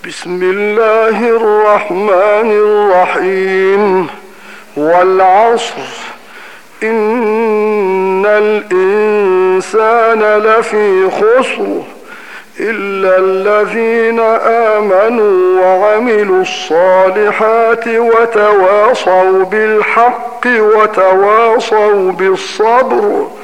بسم الله الرحمن الرحيم. والعصر إن الإنسان لفي خسر إلا الذين آمنوا وعملوا الصالحات وتواصوا بالحق وتواصوا بالصبر